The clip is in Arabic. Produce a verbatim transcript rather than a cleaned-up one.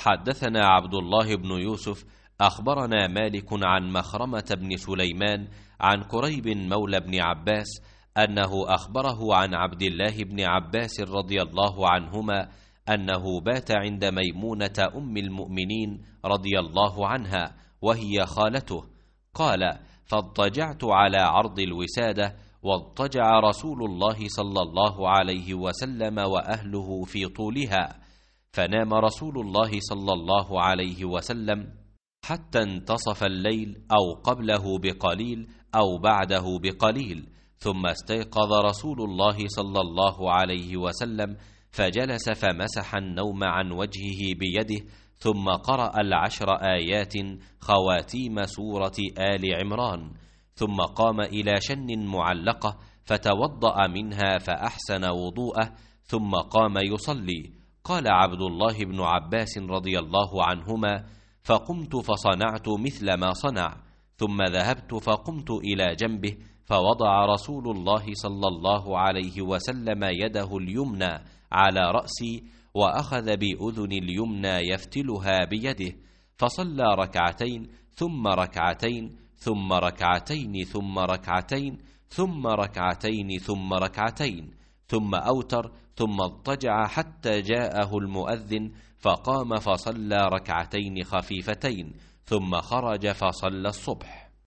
حدثنا عبد الله بن يوسف أخبرنا مالك عن مخرمة بن سليمان عن كريب مولى بن عباس أنه أخبره عن عبد الله بن عباس رضي الله عنهما أنه بات عند ميمونة أم المؤمنين رضي الله عنها وهي خالته. قال: فاضطجعت على عرض الوسادة، واضطجع رسول الله صلى الله عليه وسلم وأهله في طولها، فنام رسول الله صلى الله عليه وسلم حتى انتصف الليل أو قبله بقليل أو بعده بقليل، ثم استيقظ رسول الله صلى الله عليه وسلم فجلس فمسح النوم عن وجهه بيده، ثم قرأ العشر آيات خواتيم سورة آل عمران، ثم قام إلى شن معلقة فتوضأ منها فأحسن وضوءه، ثم قام يصلي. قال عبد الله بن عباس رضي الله عنهما: فقمت فصنعت مثل ما صنع، ثم ذهبت فقمت إلى جنبه فوضع رسول الله صلى الله عليه وسلم يده اليمنى على رأسي، وأخذ بأذن اليمنى يفتلها بيده، فصلى ركعتين ثم ركعتين ثم ركعتين ثم ركعتين ثم ركعتين ثم ركعتين ثم أوتر، ثم اضطجع حتى جاءه المؤذن فقام فصلى ركعتين خفيفتين، ثم خرج فصلى الصبح.